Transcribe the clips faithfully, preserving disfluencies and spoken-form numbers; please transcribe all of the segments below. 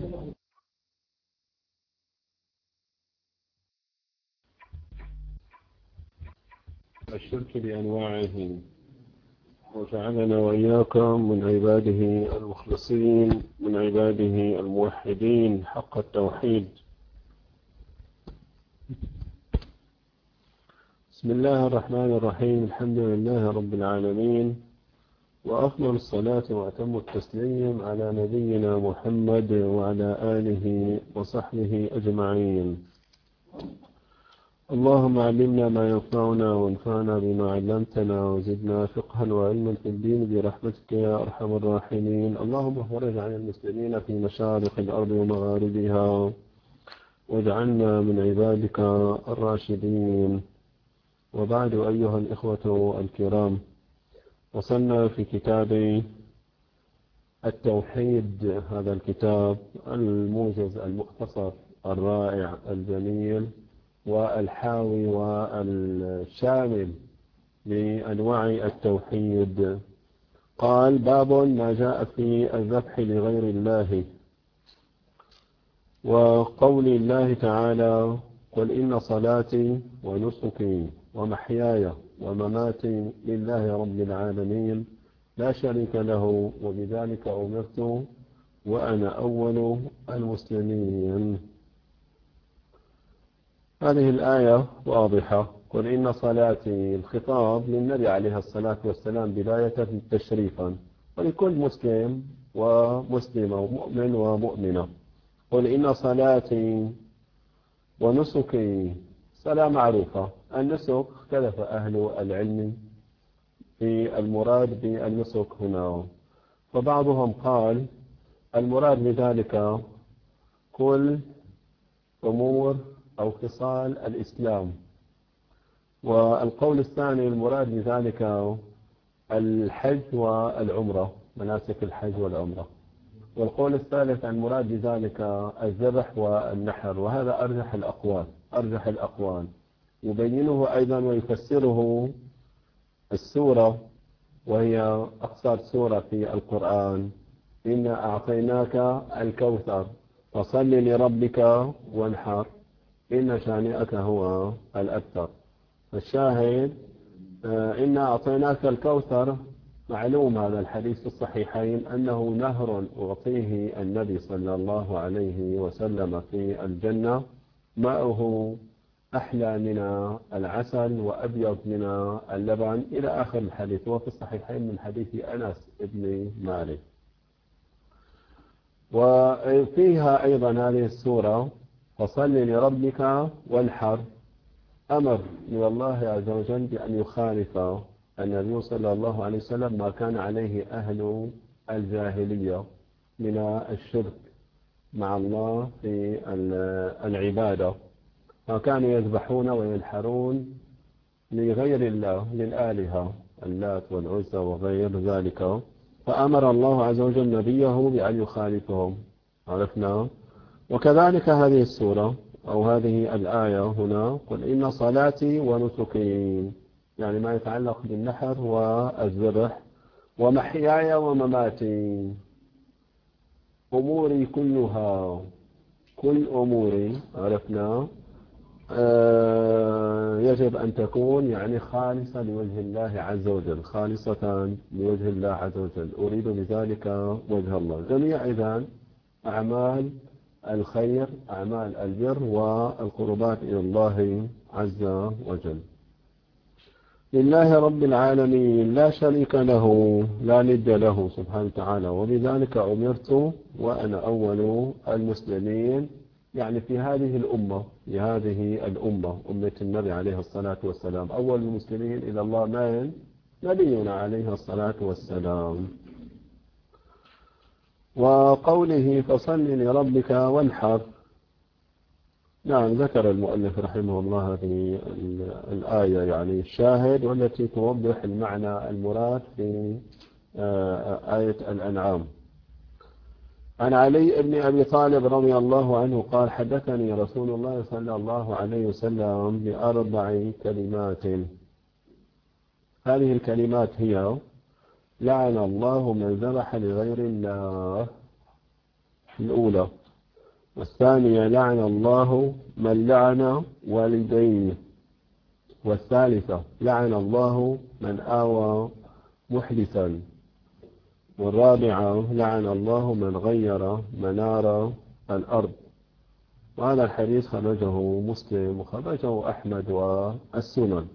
الشرك بأنواعه، وجعلنا وإياكم من عباده المخلصين، من عباده الموحدين حق التوحيد. بسم الله الرحمن الرحيم. الحمد لله رب العالمين، وأفضل الصلاة وأتم التسليم على نبينا محمد وعلى آله وصحبه أجمعين. اللهم علمنا ما ينفعنا وانفعنا بما علمتنا وزدنا فقها وعلما في الدين برحمتك يا أرحم الراحمين. اللهم فرج عن المسلمين في مشارق الأرض ومغاربها، واجعلنا من عبادك الراشدين. وبعد، أيها الإخوة الكرام، وصلنا في كتاب التوحيد، هذا الكتاب الموجز المختصر الرائع الجميل والحاوي والشامل لأنواع التوحيد. قال: باب ما جاء في الذبح لغير الله، وقول الله تعالى: قل إن صلاتي ونسكي ومحياي ومماتي لله رب العالمين لا شريك له وبذلك أمرت وأنا أول المسلمين. هذه الآية واضحة. قل إن صلاتي، الخطاب للنبي عليه الصلاة والسلام بداية تشريفا، ولكل مسلم ومسلمة ومؤمن ومؤمنة. قل إن صلاتي ونسكي، صلاة معروفة. النسك اختلف أهل العلم في المراد بالنسك هنا، فبعضهم قال المراد بذلك كل أمور أو خصال الإسلام، والقول الثاني المراد بذلك الحج والعمرة، مناسك الحج والعمرة، والقول الثالث المراد بذلك الذبح والنحر. وهذا أرجح الأقوال أرجح الأقوال يبينه أيضا ويفسره السورة، وهي أقصر سورة في القرآن: إنا أعطيناك الكوثر فصل لربك وانحر إن شانئك هو الأبتر. الشاهد: إنا أعطيناك الكوثر، معلوم هذا الحديث في الصحيحين أنه نهر أعطيه النبي صلى الله عليه وسلم في الجنة، ماؤه أحلى من العسل وأبيض من اللبن إلى آخر الحديث، وفي الصحيحين من حديث أنس بن مالك. وفيها أيضا هذه السورة فصل لربك وانحر، أمر من الله عز وجل بأن يخالف النبي صلى الله عليه وسلم ما كان عليه أهل الجاهلية من الشرك مع الله في العبادة، فكانوا يذبحون وينحرون لغير الله، للآلهة اللات والعزى وغير ذلك، فأمر الله عز وجل نبيه بأن يخالفهم. عرفنا. وكذلك هذه السورة أو هذه الآية هنا: قل إن صلاتي ونسكي، يعني ما يتعلق بالنحر والذبح، ومحياي ومماتي، أموري كلها، كل أموري، عرفنا، آه يجب أن تكون يعني خالصة لوجه الله عز وجل، خالصة لوجه الله عز وجل، أريد بذلك وجه الله. جميع إذن أعمال الخير، أعمال البر والقربات إلى الله عز وجل لله رب العالمين لا شريك له، لا ند له سبحانه وتعالى، وبذلك أمرت وأنا أول المسلمين. يعني في هذه الأمة في هذه الأمة أمة النبي عليه الصلاة والسلام، أول المسلمين إلى الله من؟ نبينا عليه الصلاة والسلام. وقوله فصل لربك وانحر، نعم، ذكر المؤلف رحمه الله هذه الآية يعني الشاهد، والتي توضح المعنى المراد في آية الأنعام. عن علي بن أبي طالب رضي الله عنه قال: حدثني رسول الله صلى الله عليه وسلم بأربع كلمات. هذه الكلمات هي: لعن الله من ذبح لغير الله، الأولى، والثانية لعن الله من لعن والديه. والثالثة لعن الله من آوى محدثا. والرابعة لعن الله من غير منار الأرض. وهذا الحديث خرجه مسلم وخرجه أحمد والسنن.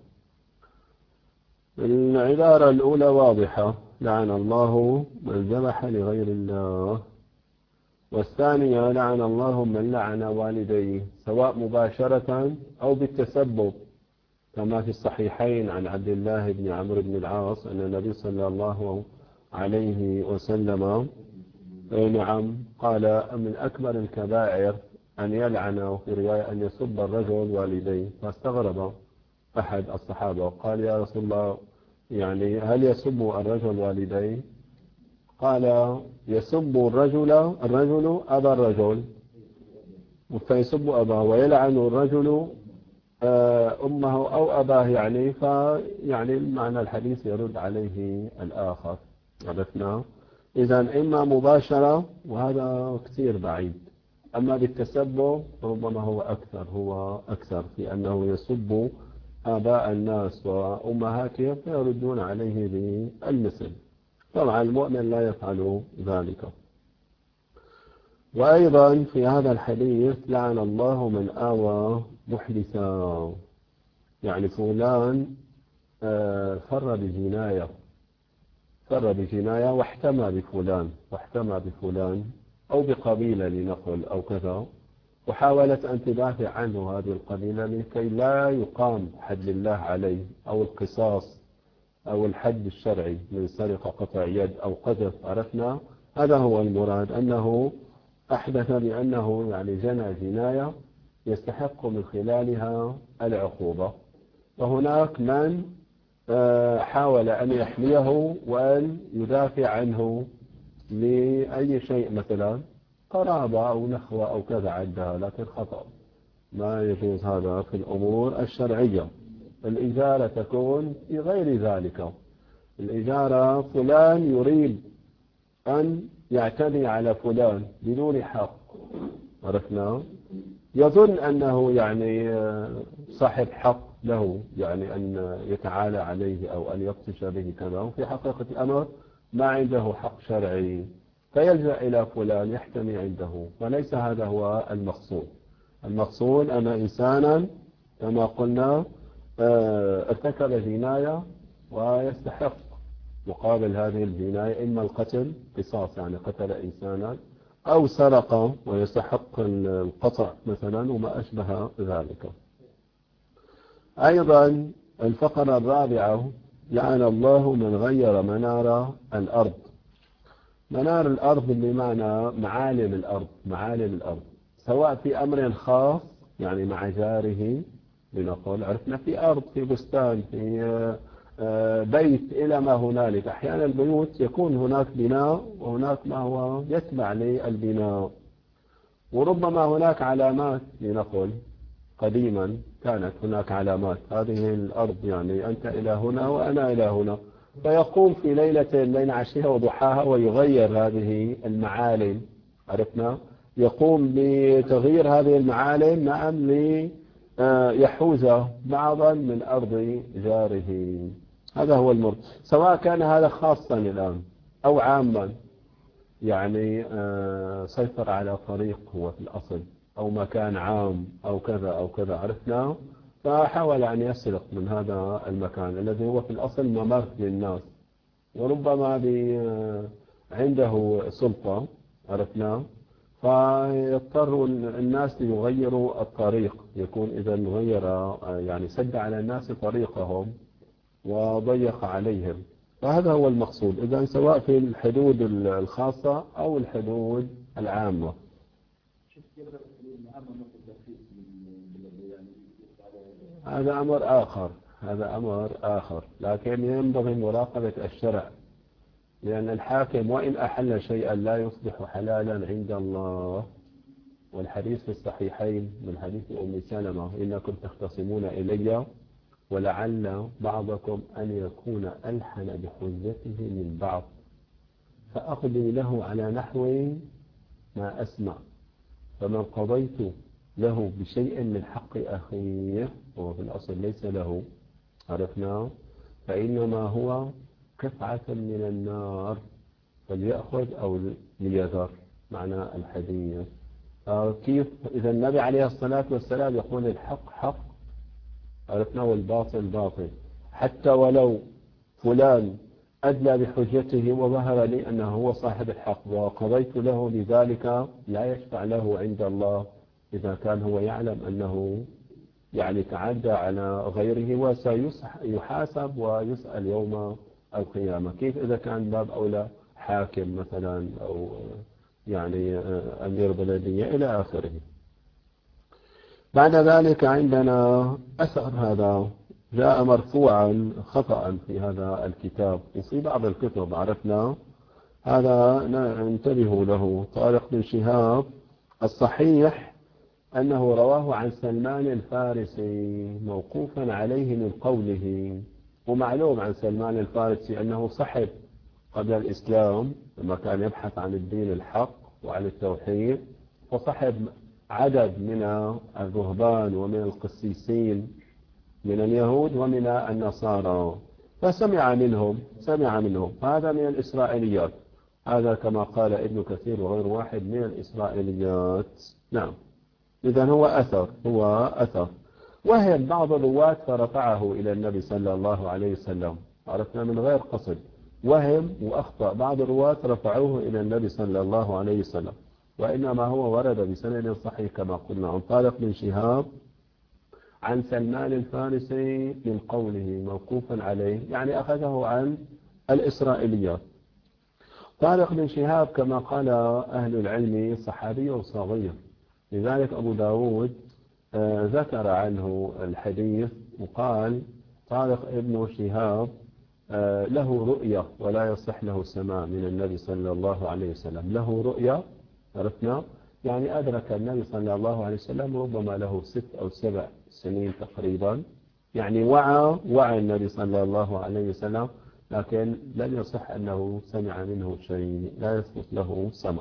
العبارة الأولى واضحة، لعن الله من ذبح لغير الله. والثانية لعن الله من لعن والديه، سواء مباشرة أو بالتسبب، كما في الصحيحين عن عبد الله بن عمرو بن العاص أن النبي صلى الله عليه وسلم نعم قال من أكبر الكبائر أن يلعن، في رواية أن يسب الرجل والديه. فاستغرب أحد الصحابة وقال يا رسول الله، يعني هل يسب الرجل والديه؟ قال يسب الرجل الرجل أبا الرجل، فيسب أباه، ويلعن الرجل أمه أو أباه، يعني فيعني معنى الحديث يرد عليه الآخر. عرفنا؟ إذا إما مباشرة وهذا كثير بعيد، أما بالتسبب ربما هو أكثر هو أكثر في أنه يسب آباء الناس وأمهاتهم فيردون عليه بالمثل. طبعا المؤمن لا يفعل ذلك. وأيضا في هذا الحديث لعن الله من آوى محدثا، يعني فلان فر بجناية فر بجناية واحتمى بفلان واحتمى بفلان أو بقبيلة لنقل أو كذا، وحاولت أن تدافع عنه هذه القبيلة لكي لا يقام حد الله عليه أو القصاص أو الحد الشرعي من سرقة قطع يد أو قذف. عرفنا؟ هذا هو المراد، أنه أحدث بأنه يعني جنى جناية يستحق من خلالها العقوبة. وهناك من حاول أن يحميه وأن يدافع عنه لأي شيء، مثلا قرابة أو نخوة أو كذا عندها، لكن خطأ، ما يجوز هذا في الأمور الشرعية. الإجارة تكون في غير ذلك. الإجارة فلان يريد أن يعتدي على فلان بدون حق، عرفنا، يظن أنه يعني صاحب حق له، يعني أن يتعالى عليه أو أن يبطش به كذا، وفي حقيقة الأمر ما عنده حق شرعي، فيلجأ إلى فلان يحتمي عنده. وليس هذا هو المقصود. المقصود أن إنسانا كما قلنا ارتكب جناية ويستحق مقابل هذه الجناية إما القتل، قصاص يعني قتل إنسانا، أو سرق ويستحق القطع مثلا وما أشبه ذلك. أيضا الفقرة الرابعة لعن الله من غير منار الأرض. منار الأرض بمعنى معالم الأرض، معالم الأرض سواء في أمر خاص يعني مع جاره، لنقول عرفنا في أرض، في بستان، في بيت، إلى ما هنالك. أحيانا البيوت يكون هناك بناء وهناك ما هو يتبع للبناء، وربما هناك علامات، لنقل قديما كانت هناك علامات، هذه الأرض يعني أنت إلى هنا وأنا إلى هنا، فيقوم في ليلة بين عشية وضحاها ويغير هذه المعالم. عرفنا؟ يقوم بتغيير هذه المعالم نعم ليحوز بعضا من أرض جاره. هذا هو المرض، سواء كان هذا خاصا الآن أو عاما، يعني سيطر على طريق هو في الأصل أو مكان عام أو كذا أو كذا. عرفنا؟ فحاول أن يسرق من هذا المكان الذي هو في الأصل ممر للناس، وربما عنده سلطة. عرفنا؟ فيضطر الناس ليغيروا الطريق، يكون إذا غير يعني سد على الناس طريقهم وضيق عليهم. فهذا هو المقصود، إذا سواء في الحدود الخاصة أو الحدود العامة. هذا أمر آخر هذا أمر آخر لكن ينبغي مراقبة الشرع، لأن الحاكم وإن أحل شيئا لا يصبح حلالا عند الله. والحديث في الصحيحين من حديث أم سلمة: إنكم تختصمون إلي ولعل بعضكم أن يكون ألحن بحجته من بعض، فأقضي له على نحو ما أسمع، فمن قضيت له بشيء من حق أخيه هو في الأصل ليس له، عرفنا، فإنما هو كفعة من النار فليأخذ أو ليذر، معنى الحديث. كيف إذا النبي عليه الصلاة والسلام يقول الحق حق، عرفنا، والباطل باطل، حتى ولو فلان أدلى بحجته وظهر لي أنه هو صاحب الحق وقضيت له لذلك، لا يشفع له عند الله إذا كان هو يعلم أنه يعني تعدى على غيره وسيحاسب ويسأل يوم القيامة. كيف إذا كان باب أولى حاكم مثلا أو يعني أمير بلدية إلى آخره. بعد ذلك عندنا أثر هذا جاء مرفوعا خطأ في هذا الكتاب وفي بعض الكتب، عرفنا هذا ننتبه له. طارق بن شهاب الصحيح أنه رواه عن سلمان الفارسي موقوفا عليه من قوله، ومعلوم عن سلمان الفارسي أنه صحب قبل الإسلام لما كان يبحث عن الدين الحق وعن التوحيد، وصحب عدد من الرهبان ومن القسيسين من اليهود ومن النصارى، فسمع منهم سمع منهم هذا من الإسرائيليات، هذا كما قال ابن كثير وغير واحد من الإسرائيليات. نعم، إذا هو أثر هو أثر وهم بعض الرواة فرفعه إلى النبي صلى الله عليه وسلم، عرفنا من غير قصد، وهم وأخطأ بعض الرواة رفعوه إلى النبي صلى الله عليه وسلم، وإنما هو ورد بسند صحيح كما قلنا عن طارق بن شهاب عن سلمان الفارسي من قوله موقوفا عليه، يعني أخذه عن الإسرائيليات. طارق بن شهاب كما قال أهل العلم صحابي صغير، لذلك أبو داود ذكر عنه الحديث وقال طارق ابن شهاب له رؤية ولا يصح له السماع من النبي صلى الله عليه وسلم، له رؤية، عرفنا، يعني أدرك النبي صلى الله عليه وسلم ربما له ست أو سبع سنين تقريبا، يعني وعى وعى النبي صلى الله عليه وسلم، لكن لم يصح أنه سمع منه شيء، لا يثبت له سمع.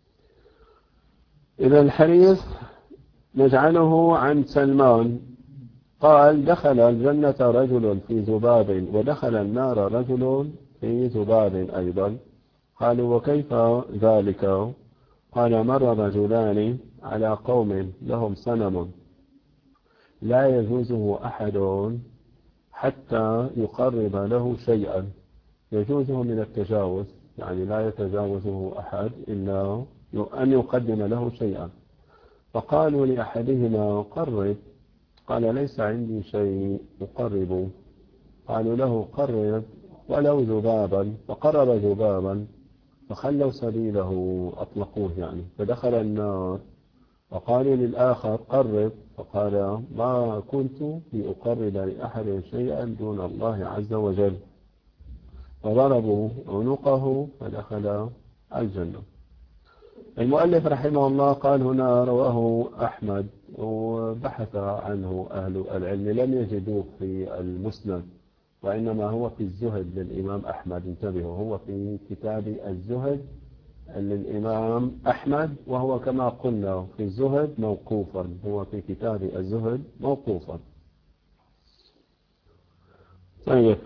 إذا الحديث نجعله عن سلمان قال دخل الجنة رجل في ذباب ودخل النار رجل في ذباب أيضا. قالوا وكيف ذلك؟ قال مر رجلان على قوم لهم صنم لا يجوزه أحد حتى يقرب له شيئا، يجوزه من التجاوز، يعني لا يتجاوزه أحد إلا أن يقدم له شيئا. فقالوا لأحدهما قرب، قال ليس عندي شيء أقرب. قالوا له قرب ولو ذبابا، فقرب ذبابا فخلوا سبيله أطلقوه يعني فدخل النار. وقالوا للآخر قرب، فقال ما كنت لأقرب لأحد شيئا دون الله عز وجل، فضربوا عنقه فدخل الجنة. المؤلف رحمه الله قال هنا رواه أحمد وبحث عنه أهل العلم لم يجدوه في المسند، وإنما هو في الزهد للإمام أحمد، انتبهوا هو في كتاب الزهد للإمام أحمد، وهو كما قلنا في الزهد موقوفا، هو في كتاب الزهد موقوفا. طيب،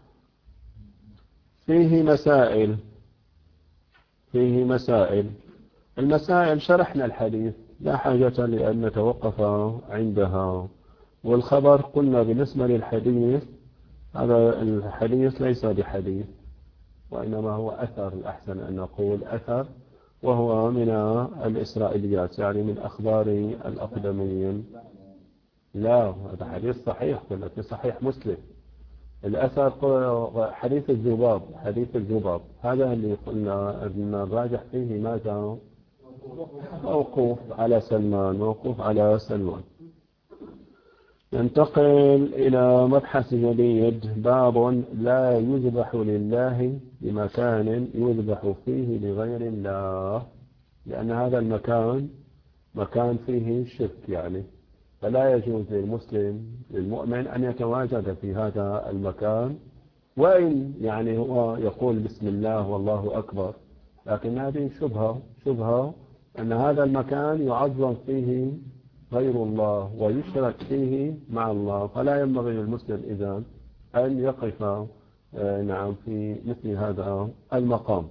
فيه مسائل فيه مسائل المسائل شرحنا الحديث لا حاجة لأن نتوقف عندها. والخبر قلنا بالنسبة للحديث هذا الحديث ليس بحديث وإنما هو أثر، الأحسن أن نقول أثر، وهو من الإسرائيليات يعني من أخبار الأقدمين. لا، هذا حديث صحيح قلنا في صحيح مسلم. الأثر حديث الذباب حديث الذباب هذا اللي قلنا أن الراجح فيه ماذا؟ موقوف على سلمان موقوف على سلمان. ننتقل إلى مبحث جديد، باب لا يذبح لله بمكان يذبح فيه لغير الله، لأن هذا المكان مكان فيه شرك يعني، فلا يجوز للمسلم للمؤمن أن يتواجد في هذا المكان، وإن يعني هو يقول بسم الله والله أكبر، لكن هذه شبهة شبهة أن هذا المكان يعظم فيه غير الله ويشرك فيه مع الله، فلا ينبغي للمسلم إذن أن يقف نعم في مثل هذا المقام.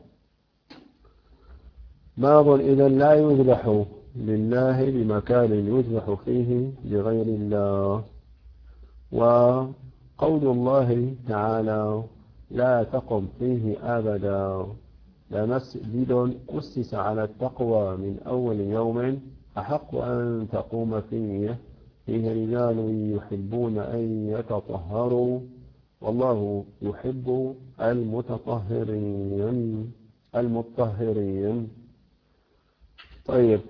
باب إذن لا يذبح لله بمكان يذبح فيه لغير الله. وقول الله تعالى لا تقم فيه أبدا لمسجد أسس على التقوى من أول يوم أحق أن تقوم فيه فيه رجال يحبون أن يتطهروا والله يحب المتطهرين المطهرين. طيب،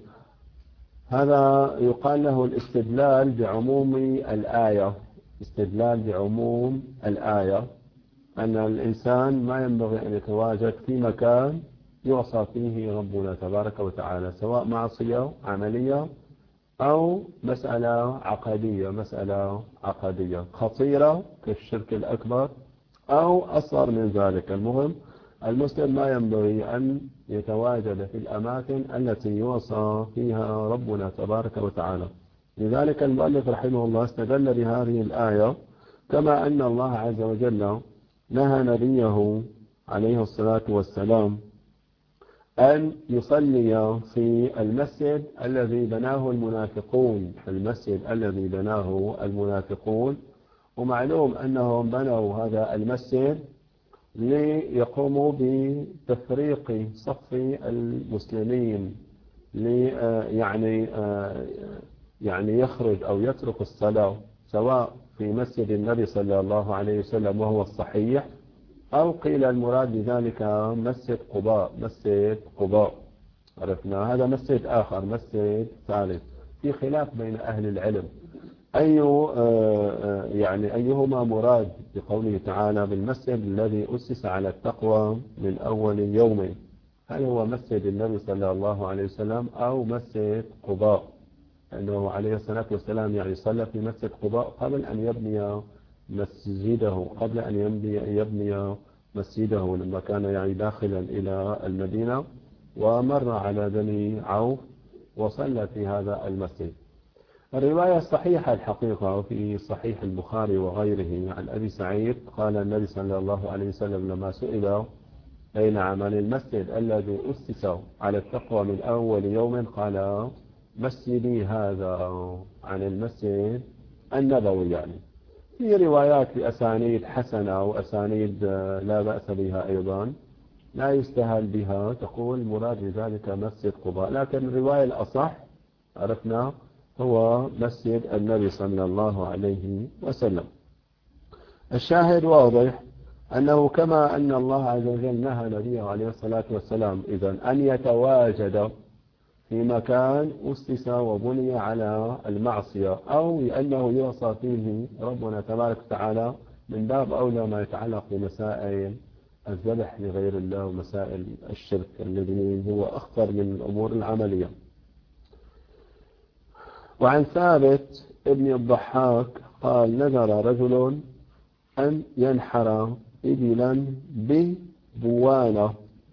هذا يقال له الاستدلال بعموم الآية، استدلال بعموم الآية أن الإنسان ما ينبغي أن يتواجد في مكان يعصى فيه ربنا تبارك وتعالى، سواء معصية عملية أو مسألة عقدية مسألة عقدية خطيرة كالشرك الأكبر أو أصغر من ذلك. المهم المسلم ما ينبغي أن يتواجد في الأماكن التي يوصى فيها ربنا تبارك وتعالى. لذلك المؤلف رحمه الله استدل بهذه الآية، كما أن الله عز وجل نهى نبيه عليه الصلاة والسلام أن يصلي في المسجد الذي بناه المنافقون المسجد الذي بناه المنافقون ومعلوم أنهم بنوا هذا المسجد ليقوموا بتفريق صف المسلمين، لي يعني يعني يخرج أو يترك الصلاة سواء في مسجد النبي صلى الله عليه وسلم وهو الصحيح، أو قيل المراد بذلك مسجد قباء مسجد قباء عرفنا هذا مسجد آخر مسجد ثالث، في خلاف بين أهل العلم أي يعني أيهما مراد بقوله تعالى بالمسجد الذي أسس على التقوى من أول يوم، هل هو مسجد النبي صلى الله عليه وسلم أو مسجد قباء، أنه عليه الصلاة والسلام يعني صلى في مسجد قباء قبل أن يبني مسجده قبل أن يبني, يبني مسجده لما كان يعني داخلا إلى المدينة ومر على بني عوف وصلى في هذا المسجد. الرواية الصحيحة الحقيقة في صحيح البخاري وغيره عن أبي سعيد قال النبي صلى الله عليه وسلم لما سئل أين عمل المسجد الذي أسس على التقوى من أول يوم قال مسجدي هذا، عن المسجد النبوي. يعني في روايات بأسانيد حسنة وأسانيد لا بأس بها أيضا لا يستهل بها تقول مراد بذلك مسجد قباء، لكن الرواية الأصح عرفنا هو مسجد النبي صلى الله عليه وسلم. الشاهد واضح أنه كما أن الله عز وجل نهى نبيه عليه الصلاة والسلام إذن أن يتواجد في مكان أسس وبني على المعصية أو لأنه يوصى فيه ربنا تبارك وتعالى، من باب أولى ما يتعلق بمسائل الذبح لغير الله ومسائل الشرك الذي هو أخطر من الأمور العملية. وعن ثابت ابن الضحاك قال نذر رجل أن ينحر إبلا ببوانة.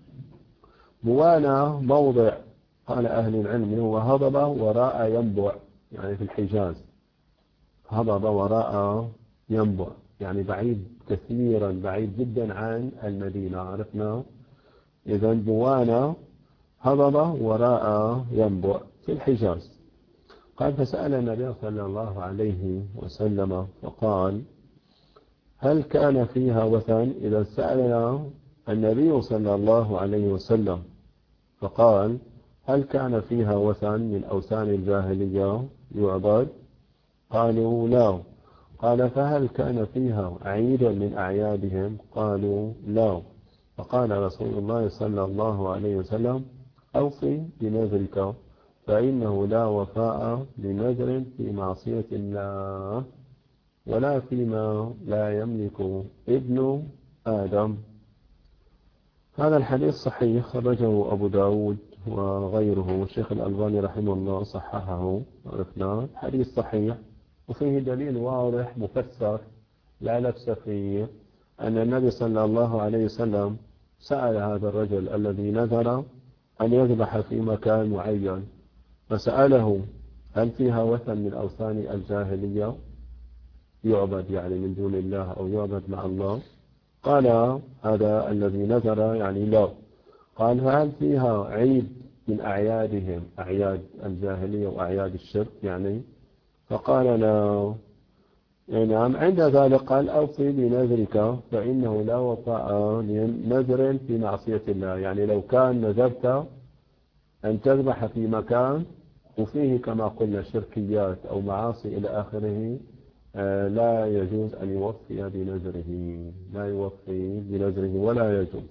بوانة موضع قال أهل العلم هو هضبة وراء ينبع، يعني في الحجاز هضبة وراء ينبع يعني بعيد كثيرا بعيد جدا عن المدينة عرفنا. إذن بوانة هضبة وراء ينبع في الحجاز. قال فسأل النبي صلى الله عليه وسلم فقال هل كان فيها وثن؟ إذا سألنا النبي صلى الله عليه وسلم فقال هل كان فيها وثن من أوثان الجاهلية يعبد؟ قالوا لا. قال فهل كان فيها عيد من أعيادهم؟ قالوا لا. فقال رسول الله صلى الله عليه وسلم أوفي بنذرك فإنه لا وفاء لنذر في معصية الله ولا فيما لا يملك ابن آدم. هذا الحديث صحيح خرجه أبو داود وغيره، الشيخ الألباني رحمه الله صححه عرفنا حديث صحيح وفيه دليل واضح مفسر لا لبس فيه أن النبي صلى الله عليه وسلم سأل هذا الرجل الذي نذر أن يذبح في مكان معين، فسأله هل فيها وثن من أوثان الجاهلية يعبد يعني من دون الله أو يعبد مع الله؟ قال هذا الذي نذر يعني لا. قال هل فيها عيد من أعيادهم، أعياد الجاهلية وأعياد الشرك يعني؟ فقال لا. نعم. عند ذلك قال أوفي بنذرك فإنه لا وفاء لنذر في معصية الله. يعني لو كان نذرت أن تذبح في مكان وفيه كما قلنا شركيات أو معاصي إلى آخره، لا يجوز أن يوفي بنذره، لا يوفي بنذره ولا يجوز.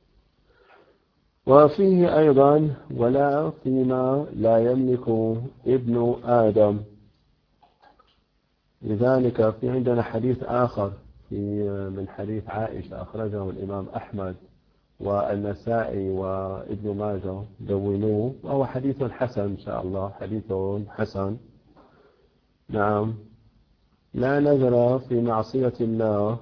وفيه أيضا ولا فيما لا يملك ابن آدم. لذلك في عندنا حديث آخر في من حديث عائشة أخرجه الإمام أحمد والنسائي وابن ماجه دونوه، وهو حديث حسن إن شاء الله، حديث حسن. نعم. لا نذر في معصية الله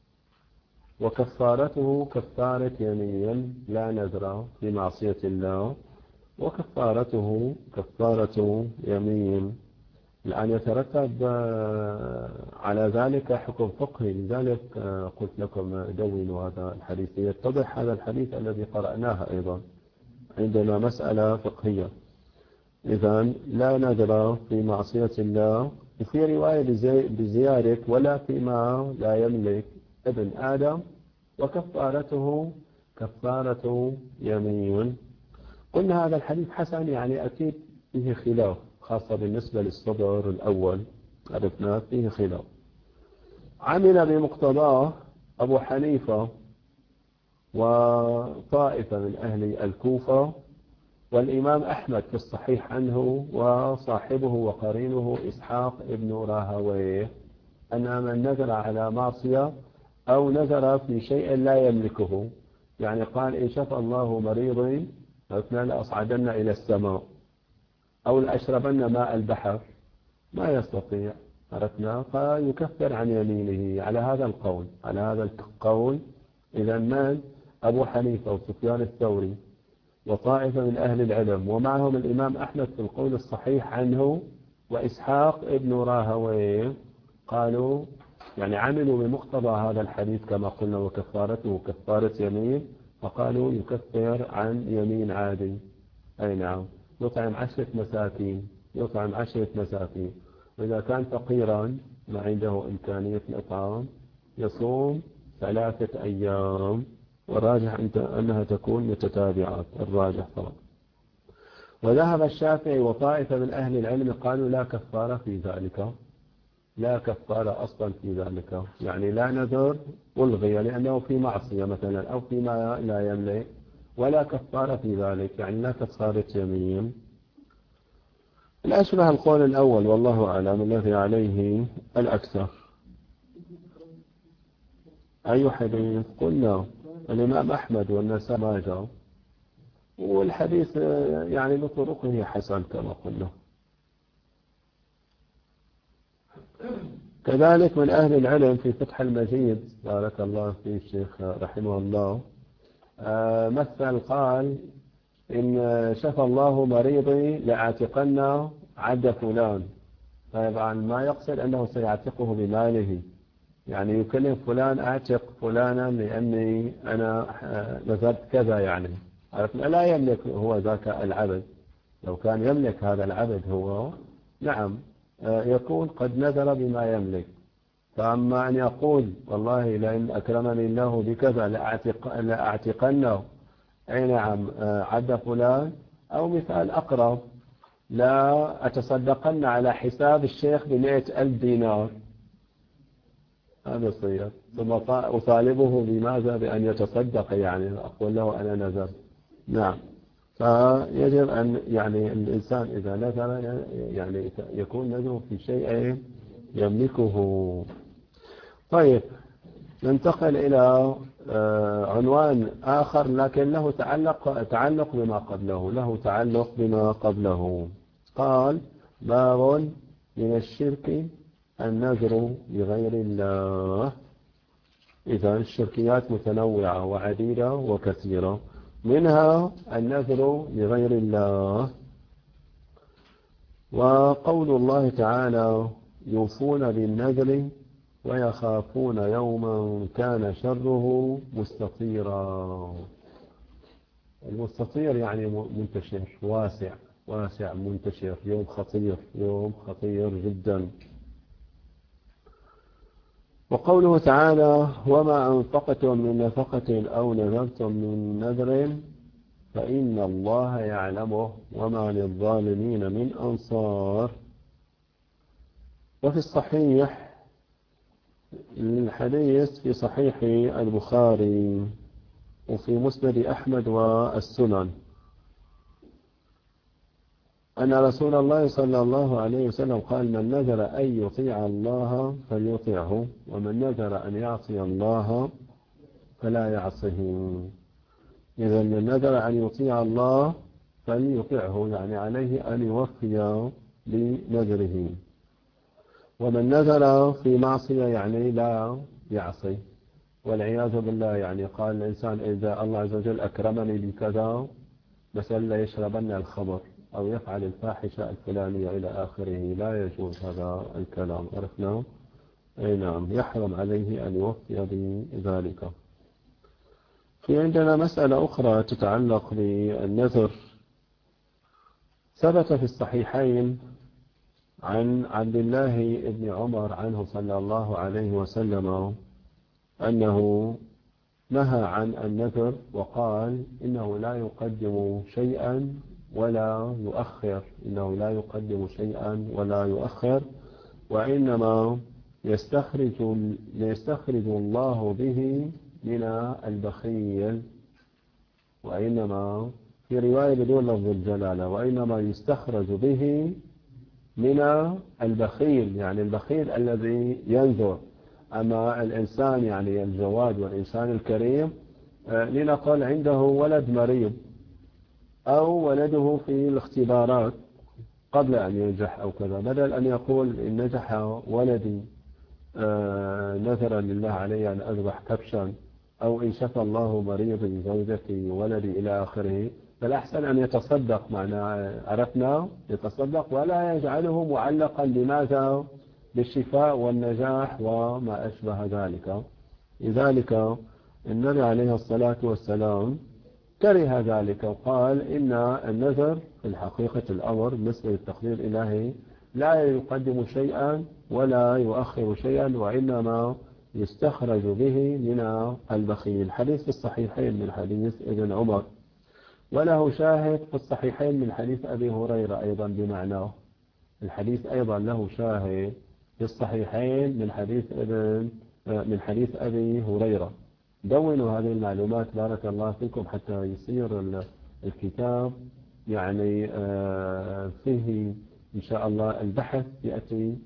وكفارته كفارة يمين. لا نذر في معصية الله وكفارته كفارة يمين. الآن يترتب على ذلك حكم فقهي، لذلك قلت لكم دونوا هذا الحديث يتضح هذا الحديث الذي قرأناه أيضا عندنا مسألة فقهية. إذن لا نذر في معصية الله. وفي رواية بزيادة ولا فيما لا يملك ابن آدم وكفارته كفارة يمين. قلنا هذا الحديث حسن، يعني أكيد فيه خلاف، خاصة بالنسبة للصدر الأول عرفنا فيه خلاف. عمل بمقتضاه أبو حنيفة وطائفة من أهل الكوفة والإمام أحمد في الصحيح عنه وصاحبه وقرينه إسحاق ابن راهويه أن من نذر على معصية أو نذر في شيء لا يملكه، يعني قال إن شفى الله مريضي فأثنى لأصعدن إلى السماء أو لأشربن ماء البحر، ما يستطيع عرفنا، فيكفر عن يمينه على هذا القول. على هذا القول إذا من أبو حنيفة وسفيان الثوري وطائفة من أهل العلم ومعهم الإمام أحمد في القول الصحيح عنه وإسحاق ابن راهويه قالوا يعني عملوا بمقتضى هذا الحديث كما قلنا وكفارته كفارة يمين، فقالوا يكفر عن يمين عادي. أي نعم. يطعم عشرة مساكين، يطعم عشرة مساكين، وإذا كان فقيرا ما عنده إمكانية الإطعام يصوم ثلاثة أيام، والراجح أنها تكون متتابعات، الراجح طبعا. وذهب الشافعي وطائفة من أهل العلم قالوا لا كفارة في ذلك، لا كفارة أصلا في ذلك، يعني لا نذر ألغي لأنه في معصية مثلا أو فيما لا يملك، ولا كفارة في ذلك، يعني لا كفارة يمين. الأشبه القول الأول والله أعلم الذي عليه الأكثر. أي حديث؟ قلنا الإمام أحمد والنسائي ماجه، والحديث يعني بطرقه حسن كما قلنا. كذلك من أهل العلم في فتح المجيد بارك الله فيه الشيخ رحمه الله مثل قال إن شفى الله مريضي لأعتقن عد فلان، طبعا ما يقصد أنه سيعتقه بماله، يعني يكلم فلان أعتق فلانا لأني أنا نذرت كذا، يعني لا يملك هو ذاك العبد. لو كان يملك هذا العبد هو نعم يكون قد نذر بما يملك. فأما أن يقول والله لئن أكرمني الله بكذا لأعتقنه أي نعم عد فلان، أو مثال أقرب لا أتصدقن على حساب الشيخ بمئة ألف دينار، هذا صير ثم أطالبه بماذا؟ بأن يتصدق، يعني أقول له أنا نذر. نعم. فيجب أن يعني الإنسان إذا نذر يعني يكون نذره في شيء يملكه. طيب ننتقل إلى عنوان آخر لكن له تعلق تعلق بما قبله له تعلق بما قبله. قال باب من الشرك النذر لغير الله. إذا الشركيات متنوعة وعديدة وكثيرة، منها النذر لغير الله. وقول الله تعالى يوفون بالنذر ويخافون يوما كان شره مستطيرا. المستطير يعني منتشر، واسع واسع منتشر، يوم خطير، يوم خطير جدا. وقوله تعالى وما أنفقتم من نفقة أو نذرتم من نذر فإن الله يعلمه وما للظالمين من أنصار. وفي الصحيح الحديث في صحيح البخاري وفي مسند أحمد والسنن أن رسول الله صلى الله عليه وسلم قال من نذر أن يطيع الله فليطيعه ومن نذر أن يعصي الله فلا يعصه. إذا من نذر أن يطيع الله فليطيعه، يعني عليه أن يوفي بنذره. ومن نذر في معصية يعني لا يعصي والعياذ بالله. يعني قال الإنسان إذا الله عز وجل أكرمني بكذا، مثلا لا يشربن الخمر أو يفعل الفاحشة الفلانية إلى آخره، لا يجوز هذا الكلام. عرفنا؟ أي نعم، يحرم عليه أن يوفي بذلك. في عندنا مسألة أخرى تتعلق بالنذر. ثبت في الصحيحين عن عبد الله بن عمر عنه صلى الله عليه وسلم أنه نهى عن النذر وقال إنه لا يقدم شيئا ولا يؤخر، إنه لا يقدم شيئا ولا يؤخر، وإنما يستخرج يستخرج الله به من البخيل، وإنما في رواية بدون لفظ الجلالة وإنما يستخرج به من البخيل، يعني البخيل الذي ينذر. أما الإنسان يعني الجواد والإنسان الكريم، لنقل عنده ولد مريض أو ولده في الاختبارات قبل أن ينجح أو كذا، بدل أن يقول إن نجح ولدي نذرا لله علي أن أذبح كبشا، أو إن شفى الله مريضي زوجتي ولدي إلى آخره، فالأحسن أن يتصدق. معنا عرفنا يتصدق ولا يجعله معلقا بماذا؟ بالشفاء والنجاح وما أشبه ذلك. لذلك النبي عليه الصلاة والسلام كره ذلك وقال إن النذر في الحقيقة الأمر بالنسبة للتقدير الإلهي لا يقدم شيئا ولا يؤخر شيئا، وإنما يستخرج به من البخيل. حديث في الصحيحين من حديث ابن عمر، وله شاهد في الصحيحين من حديث أبي هريرة أيضا بمعناه. الحديث أيضا له شاهد في الصحيحين من حديث ابن من حديث أبي هريرة. دونوا هذه المعلومات بارك الله فيكم حتى يصير الكتاب يعني فيه إن شاء الله البحث يأتي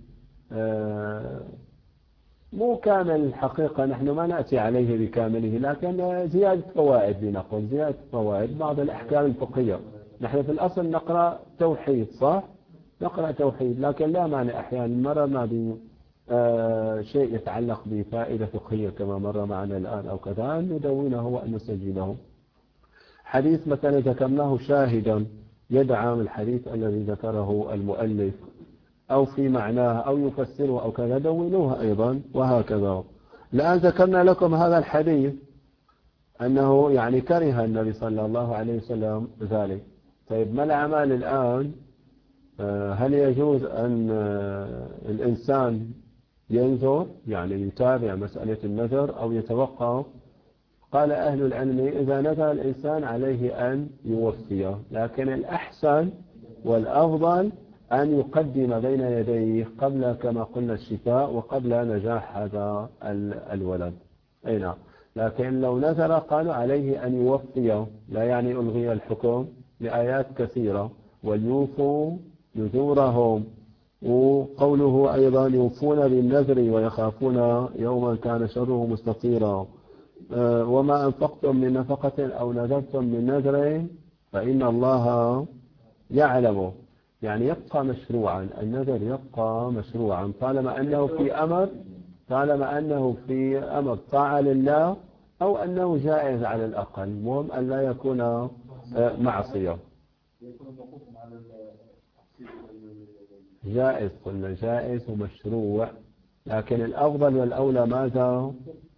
مو كامل الحقيقة، نحن ما نأتي عليه بكامله، لكن زيادة فوائد، لنقول زيادة فوائد بعض الأحكام الفقهية. نحن في الأصل نقرأ توحيد، صح؟ نقرأ توحيد، لكن لا مانع أحيانا مرنا بشيء يتعلق بفائدة فقهية كما مر معنا الآن أو كذا، ندونه وأن نسجله. حديث مثلا ذكرناه شاهدا يدعم الحديث الذي ذكره المؤلف أو في معناه أو يفسره أو كذا، دونوها أيضا وهكذا. الآن ذكرنا لكم هذا الحديث أنه يعني كره النبي صلى الله عليه وسلم ذلك. طيب ما الأعمال الآن؟ هل يجوز أن الإنسان ينذر يعني يتابع مسألة النذر أو يتوقف؟ قال أهل العلم إذا نذر الإنسان عليه أن يوفيه، لكن الأحسن والأفضل أن يقدم بين يديه قبل كما قلنا الشفاء وقبل نجاح هذا الولد. أي نعم، لكن لو نذر قالوا عليه أن يوفيه، لا يعني ألغي الحكم لآيات كثيرة وليوفوا نذورهم. وقوله أيضا يوفون بالنذر ويخافون يوما كان شره مستطيرا. وما أنفقتم من نفقة أو نذرتم من نذر فإن الله يعلمه، يعني يبقى مشروعا، النذر يبقى مشروعا طالما أنه في أمر طالما أنه في أمر طاعة لله، أو أنه جائز على الأقل، مهم أن لا يكون معصية. جائز، قلنا جائز ومشروع، لكن الأفضل والأولى ماذا؟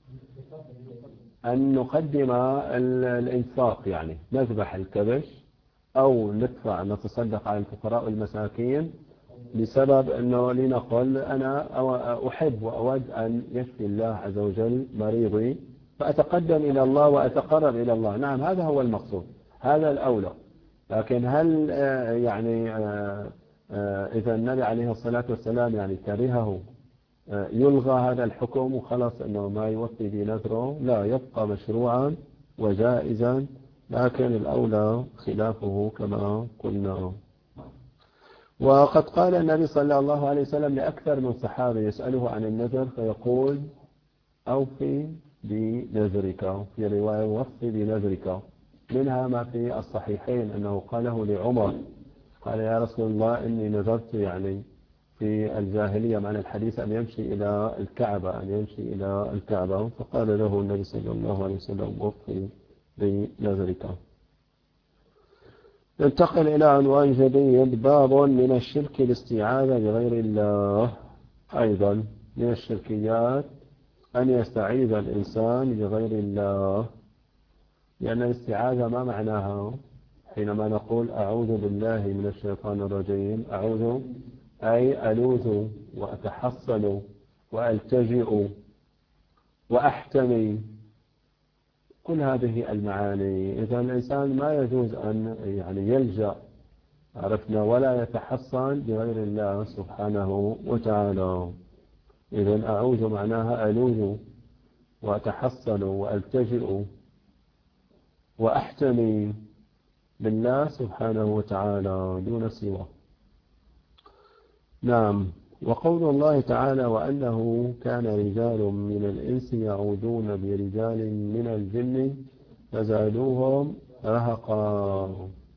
أن نقدم الإنفاق، يعني نذبح الكبش أو ندفع نتصدق على الفقراء والمساكين، بسبب أنه لنقل أنا أحب وأود أن يشفي الله عز وجل مريضي، فأتقدم إلى الله وأتقرب إلى الله. نعم، هذا هو المقصود، هذا الأولى. لكن هل يعني إذا النبي عليه الصلاة والسلام يعني كرهه يلغى هذا الحكم وخلاص أنه ما يوفي بنذره؟ لا، يبقى مشروعا وجائزا، لكن الأولى خلافه كما قلنا. وقد قال النبي صلى الله عليه وسلم لأكثر من صحابي يسأله عن النذر فيقول أوفي بنذرك، في رواية وفي بنذرك. منها ما في الصحيحين أنه قاله لعمر، قال يا رسول الله إني نذرت يعني في الجاهلية معنى الحديث أن يمشي إلى الكعبة، أن يمشي إلى الكعبة، فقال له النبي صلى الله عليه وسلم وفي بنذرك. ننتقل إلى عنوان جديد، باب من الشرك الاستعاذة بغير الله. أيضا من الشركيات أن يستعيذ الإنسان بغير الله، لأن الاستعاذة ما معناها؟ حينما نقول أعوذ بالله من الشيطان الرجيم، أعوذ أي ألوذ وأتحصل وألتجئ وأحتمي، كل هذه المعاني. إذا الإنسان ما يجوز أن يعني يلجأ، عرفنا، ولا يتحصن بغير الله سبحانه وتعالى. إذا أعوذ معناها ألوذ وأتحصن وألتجئ وأحتمي بالله سبحانه وتعالى دون سواه. نعم. وقول الله تعالى وأنه كان رجال من الإنس يعودون برجال من الجن فزادوهم رهقا.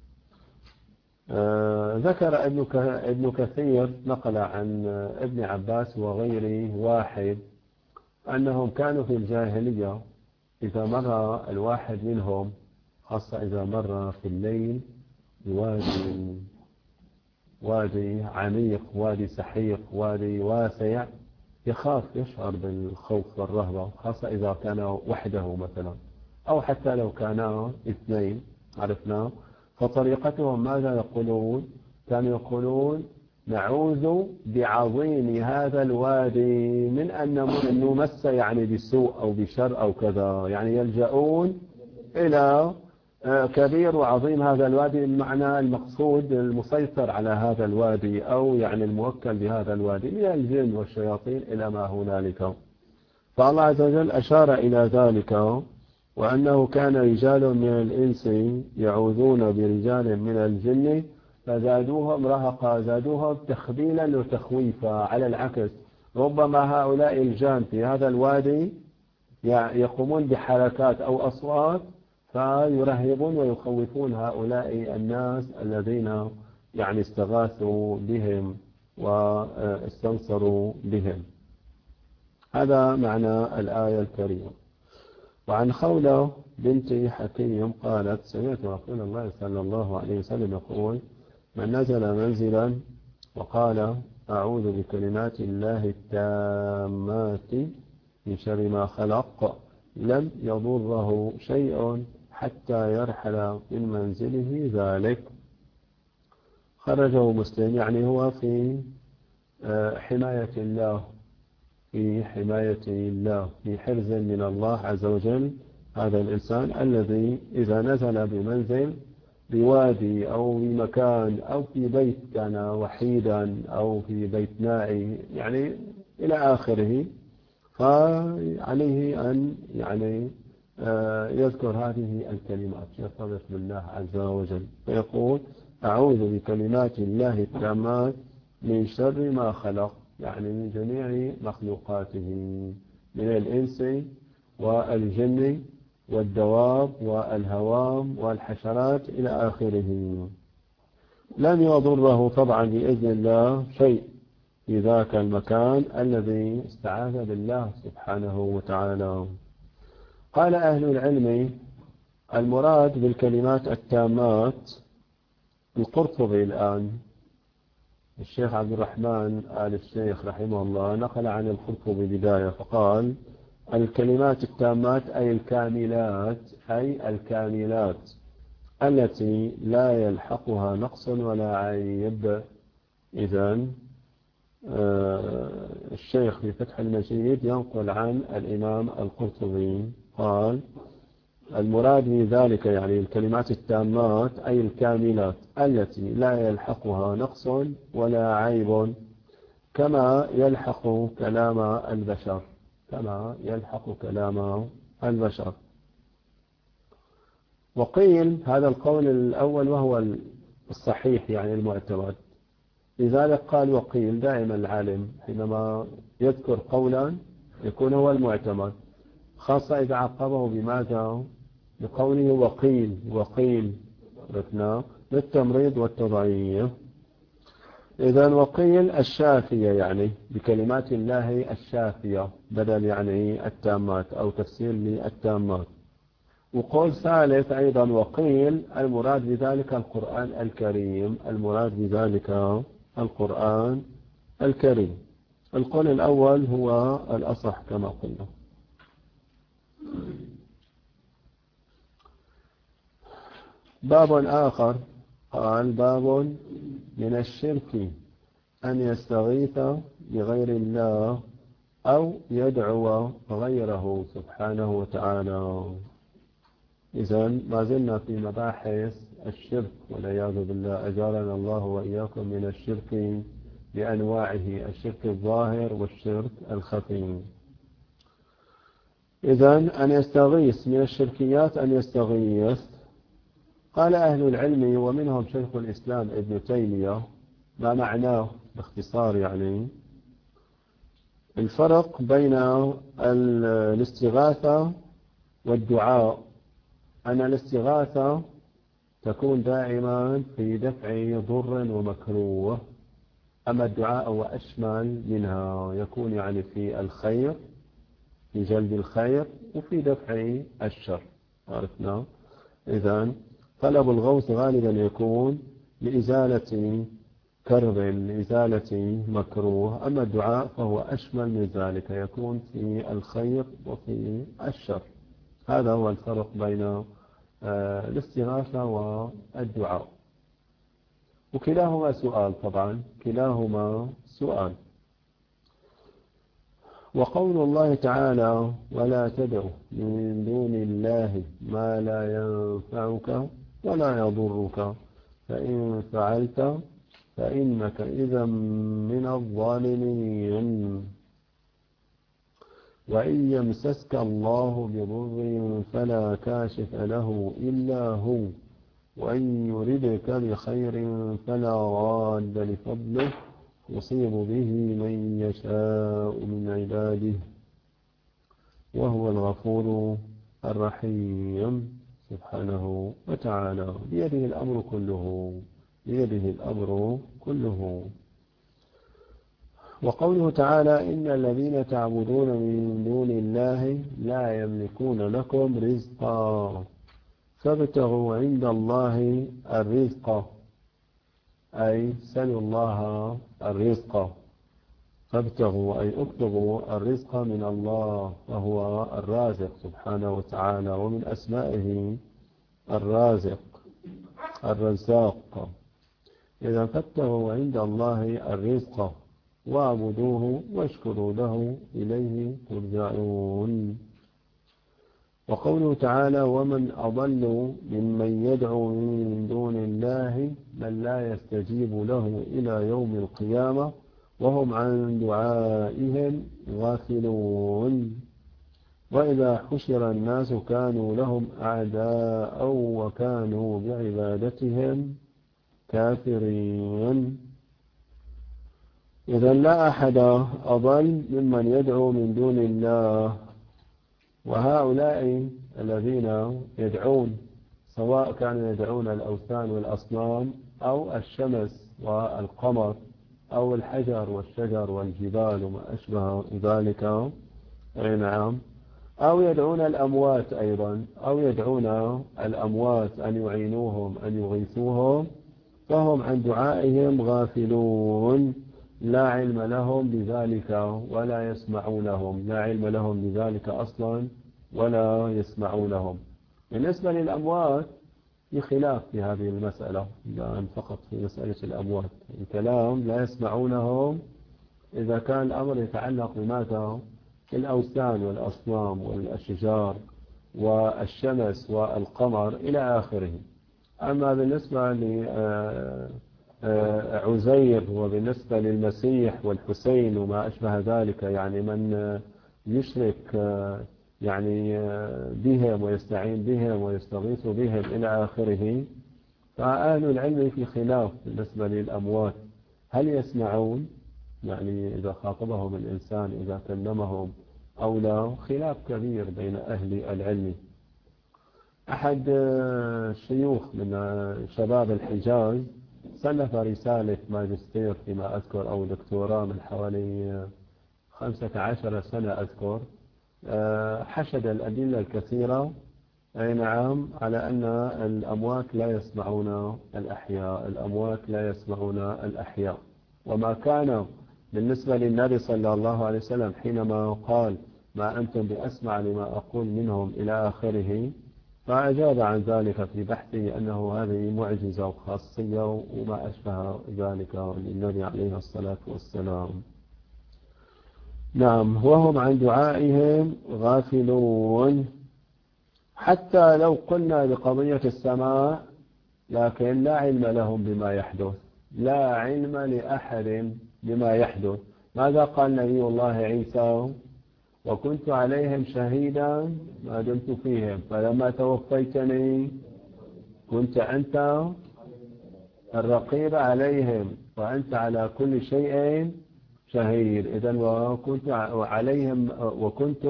آه ذكر ابن كثير نقل عن ابن عباس وغيره واحد أنهم كانوا في الجاهلية إذا مر الواحد منهم، خاصة إذا مر في الليل بوادي وادي عميق، وادي سحيق، وادي واسع، يخاف، يشعر بالخوف والرهبة، خاصة إذا كان وحده مثلا، أو حتى لو كانا اثنين، عرفنا. فطريقتهم ماذا يقولون؟ كانوا يقولون نعوذ بعظيم هذا الوادي من أن نمس يعني بسوء أو بشر أو كذا، يعني يلجؤون إلى كبير وعظيم هذا الوادي، المعنى المقصود المسيطر على هذا الوادي، أو يعني الموكل بهذا الوادي من الجن والشياطين إلى ما هنالك. فالله عز وجل أشار إلى ذلك، وأنه كان رجال من الإنس يعوذون برجال من الجن فزادوهم رهقا، زادوهم تخبيلا وتخويفا. على العكس، ربما هؤلاء الجان في هذا الوادي يقومون بحركات أو أصوات فيرهبون ويخوفون هؤلاء الناس الذين يعني استغاثوا بهم واستنصروا بهم. هذا معنى الآية الكريمة. وعن خولة بنت حكيم قالت سمعت رسول الله صلى الله عليه وسلم يقول من نزل منزلا وقال أعوذ بكلمات الله التامات من شر ما خلق لم يضره شيء حتى يرحل من منزله ذلك. خرجه مسلم، يعني هو في حماية الله، في حماية الله، في حرز من الله عز وجل. هذا الإنسان الذي إذا نزل بمنزل بوادي أو بمكان أو في بيت كان وحيدا أو في بيت نائي يعني إلى آخره، فعليه أن يعني يذكر هذه الكلمات، يرتبط بالله عز وجل، فيقول أعوذ بكلمات الله التامات من شر ما خلق، يعني من جميع مخلوقاته من الإنس والجن والدواب والهوام والحشرات إلى آخره. لم يضره طبعا بإذن الله شيء في ذاك المكان الذي استعاذ بالله سبحانه وتعالى. قال أهل العلم المراد بالكلمات التامات. القرطبي الآن الشيخ عبد الرحمن آل الشيخ رحمه الله نقل عن القرطبي بداية فقال الكلمات التامات أي الكاملات أي الكاملات التي لا يلحقها نقص ولا عيب. إذن الشيخ في فتح المجيد ينقل عن الإمام القرطبي قال المراد بذلك يعني الكلمات التامات أي الكاملات التي لا يلحقها نقص ولا عيب كما يلحق كلام البشر كما يلحق كلام البشر. وقيل هذا القول الأول وهو الصحيح يعني المعتمد. لذلك قال وقيل دائما العالم حينما يذكر قولا يكون هو المعتمد، خاصة إذا عقبه بماذا؟ بقوله وقيل وقيل رفنا للتمريض والتضعيف. إذن وقيل الشافية يعني بكلمات الله الشافية بدل يعني التامات أو تفسير للتامات. وقول ثالث أيضا وقيل المراد بذلك القرآن الكريم المراد بذلك القرآن الكريم. القول الأول هو الأصح كما قلنا. باب آخر قال باب من الشرك أن يستغيث بغير الله أو يدعو غيره سبحانه وتعالى. إذن ما زلنا في مباحث الشرك والعياذ بالله أجارنا الله وإياكم من الشرك بأنواعه الشرك الظاهر والشرك الخفي. إذن أن يستغيث من الشركيات أن يستغيث. قال أهل العلم ومنهم شيخ الإسلام ابن تيمية ما معناه باختصار يعني الفرق بين الاستغاثة والدعاء أن الاستغاثة تكون دائما في دفع ضر ومكروه، أما الدعاء هو أشمل منها يكون يعني في الخير في جلب الخير وفي دفع الشر. عرفنا؟ إذن طلب الغوث غالبا يكون لإزالة كرب لإزالة مكروه، أما الدعاء فهو أشمل من ذلك يكون في الخير وفي الشر. هذا هو الفرق بين الاستغاثة والدعاء، وكلاهما سؤال طبعا كلاهما سؤال. وقول الله تعالى ولا تدع من دون الله ما لا ينفعك ولا يضرك فإن فعلت فإنك إذا من الظالمين. وإن يمسسك الله بضر فلا كاشف له إلا هو وإن يردك بخير فلا راد لفضله يصيب به من يشاء من عباده وهو الغفور الرحيم سبحانه وتعالى. بيده الأمر كله بيده الأمر كله. وقوله تعالى إن الذين تعبدون من دون الله لا يملكون لكم رزقا فابتغوا عند الله الرزق أي سلوا الله الرزق. فابتغوا أي اطلبوا الرزق من الله وهو الرازق سبحانه وتعالى، ومن أسمائه الرازق الرزاق. إذا فابتغوا عند الله الرزق واعبدوه واشكروا له إليه ترجعون. وقوله تعالى ومن أضل ممن يدعو من دون الله من لا يستجيب له إلى يوم القيامة وهم عن دعائهم غافلون. وإذا حشر الناس كانوا لهم أعداء وكانوا بعبادتهم كافرين. إذا لا أحد أضل ممن يدعو من دون الله. وهؤلاء الذين يدعون سواء كانوا يدعون الأوثان والأصنام أو الشمس والقمر أو الحجر والشجر والجبال وما أشبه ذلك، أي نعم، أو يدعون الأموات أيضا، أو يدعون الأموات أن يعينوهم أن يغيثوهم، فهم عن دعائهم غافلون، لا علم لهم بذلك ولا يسمعونهم، لا علم لهم بذلك أصلا ولا يسمعونهم. بالنسبة للأموات في خلاف في هذه المسألة، الآن فقط في مسألة الأموات الكلام لا يسمعونهم إذا كان الأمر يتعلق بماذا؟ الأوثان والأصنام والأشجار والشمس والقمر إلى آخره. أما بالنسبة لعزير وبالنسبة للمسيح والحسين وما أشبه ذلك، يعني من يشرك يعني بهم ويستعين بهم ويستغيث بهم إلى آخره، فأهل العلم في خلاف بالنسبة للأموات، هل يسمعون يعني إذا خاطبهم الإنسان إذا كلمهم أو لا؟ خلاف كبير بين أهل العلم. أحد الشيوخ من شباب الحجاز صنف رسالة ماجستير فيما أذكر أو دكتوراه من حوالي خمسة عشر سنة أذكر، حشد الأدلة الكثيرة أي نعم على أن الأموات لا يسمعون الأحياء، الأموات لا يسمعون الأحياء. وما كان بالنسبة للنبي صلى الله عليه وسلم حينما قال ما أنتم بأسمع لما أقول منهم إلى آخره، فأجاب عن ذلك في بحثه أنه هذه معجزة وخاصية وما أشبه ذلك للنبي عليه الصلاة والسلام. نعم، وهم عن دعائهم غافلون. حتى لو قلنا بقضية السماء لكن لا علم لهم بما يحدث، لا علم لأحد بما يحدث. ماذا قال نبي الله عيسى؟ وكنت عليهم شهيدا ما دمت فيهم فلما توفيتني كنت أنت الرقيب عليهم وأنت على كل شيء شهيد. إذن وكنت عليهم وكنت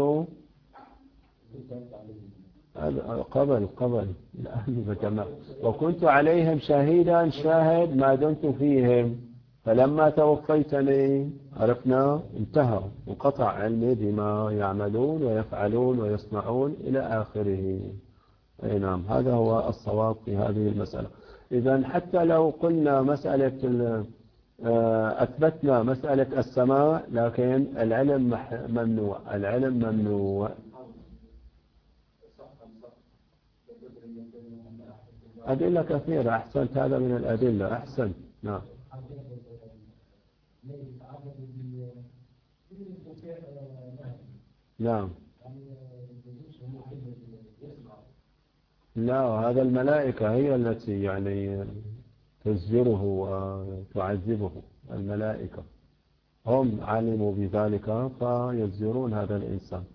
قبل قبل الآن وكنت عليهم شهيدا شاهد ما دمت فيهم فلما توفيتني عرفنا انتهى وقطع علمي بما يعملون ويفعلون ويصنعون إلى آخره. أي نعم، هذا هو الصواب في هذه المسألة. إذن حتى لو قلنا مسألة أثبتنا مسألة السماء لكن العلم ممنوع، العلم ممنوع. أدلة كثيرة، أحسنت، هذا من الأدلة، أحسنت. نعم نعم لا، هذا الملائكة هي التي يعني تزجره وتعذبه، الملائكة هم علموا بذلك فيزجرون هذا الإنسان.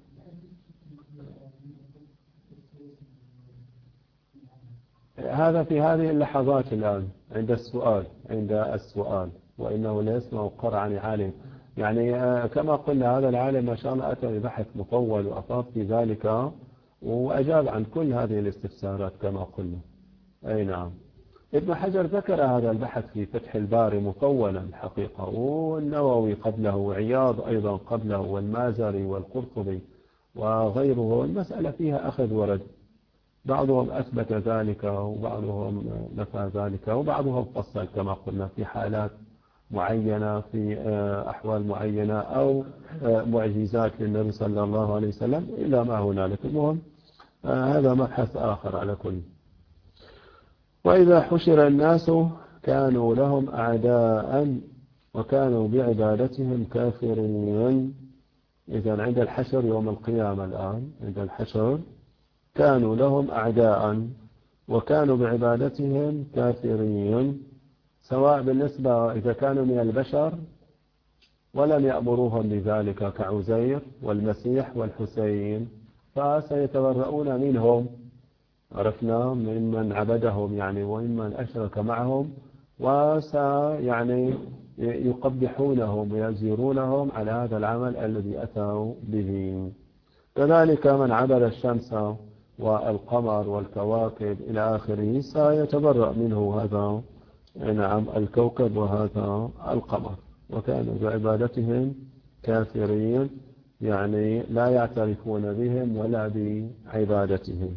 هذا في هذه اللحظات الآن عند السؤال عند السؤال وإنه لا يسمع قرع عالم. يعني كما قلنا هذا العالم ما شاء الله أتى ببحث مطول وأفاض في ذلك وأجاب عن كل هذه الاستفسارات كما قلنا. أي نعم، ابن حجر ذكر هذا البحث في فتح الباري مطولا الحقيقة، والنووي قبله وعياض أيضا قبله والمازري والقرطبي وغيره. المسألة فيها أخذ ورد، بعضهم أثبت ذلك وبعضهم نفى ذلك وبعضهم فصل كما قلنا في حالات معينة في أحوال معينة أو معجزات للنبي صلى الله عليه وسلم إلى ما هنالك. المهم هذا مبحث آخر على كل. وإذا حشر الناس كانوا لهم أعداء وكانوا بعبادتهم كافرين. إذن عند الحشر يوم القيامة الآن عند الحشر كانوا لهم أعداء وكانوا بعبادتهم كافرين، سواء بالنسبة إذا كانوا من البشر ولم يأمروهم بذلك كعزير والمسيح والحسين فسيتبرؤون منهم، عرفنا، ممن عبدهم يعني وممن أشرك معهم، وسيعني يقبحونهم ويزيرونهم على هذا العمل الذي أتوا به. كذلك من عبد الشمس والقمر والكواكب إلى آخره سيتبرأ منه هذا نعم الكوكب وهذا القمر، وكانوا بعبادتهم كافرين. يعني لا يعترفون بهم ولا بعبادتهم.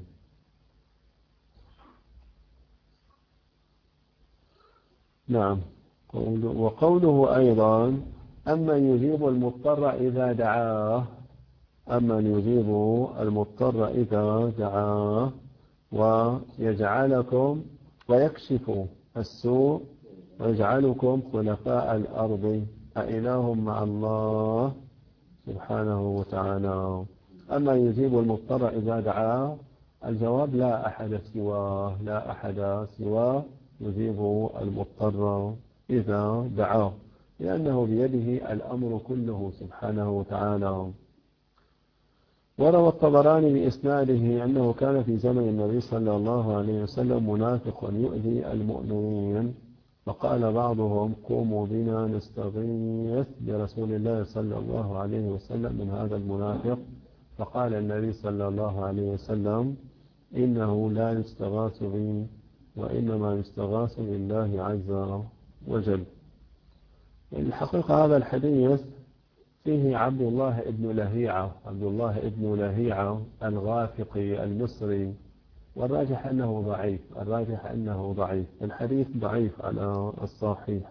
نعم. وقوله أيضا أمن يجيب المضطر إذا دعاه، أمن يجيب المضطر إذا دعاه ويجعلكم ويكشف السوء ويجعلكم خلفاء الأرض أإله مع الله سبحانه وتعالى. أما يجيب المضطر إذا دعاه، الجواب لا أحد سواه، لا أحد سواه يجيب المضطر إذا دعاه، لأنه بيده الأمر كله سبحانه وتعالى. وروى الطبراني بإسناده أنه كان في زمن النبي صلى الله عليه وسلم منافق يؤذي المؤمنين، فقال بعضهم قوموا بنا نستغيث برسول الله صلى الله عليه وسلم من هذا المنافق، فقال النبي صلى الله عليه وسلم إنه لا يستغاث بي وإنما يستغاث بالله عز وجل. الحقيقة هذا الحديث فيه عبد الله ابن لهيعة عبد الله ابن لهيعة الغافقي المصري، والراجح أنه ضعيف الراجح أنه ضعيف الحديث ضعيف على الصحيح.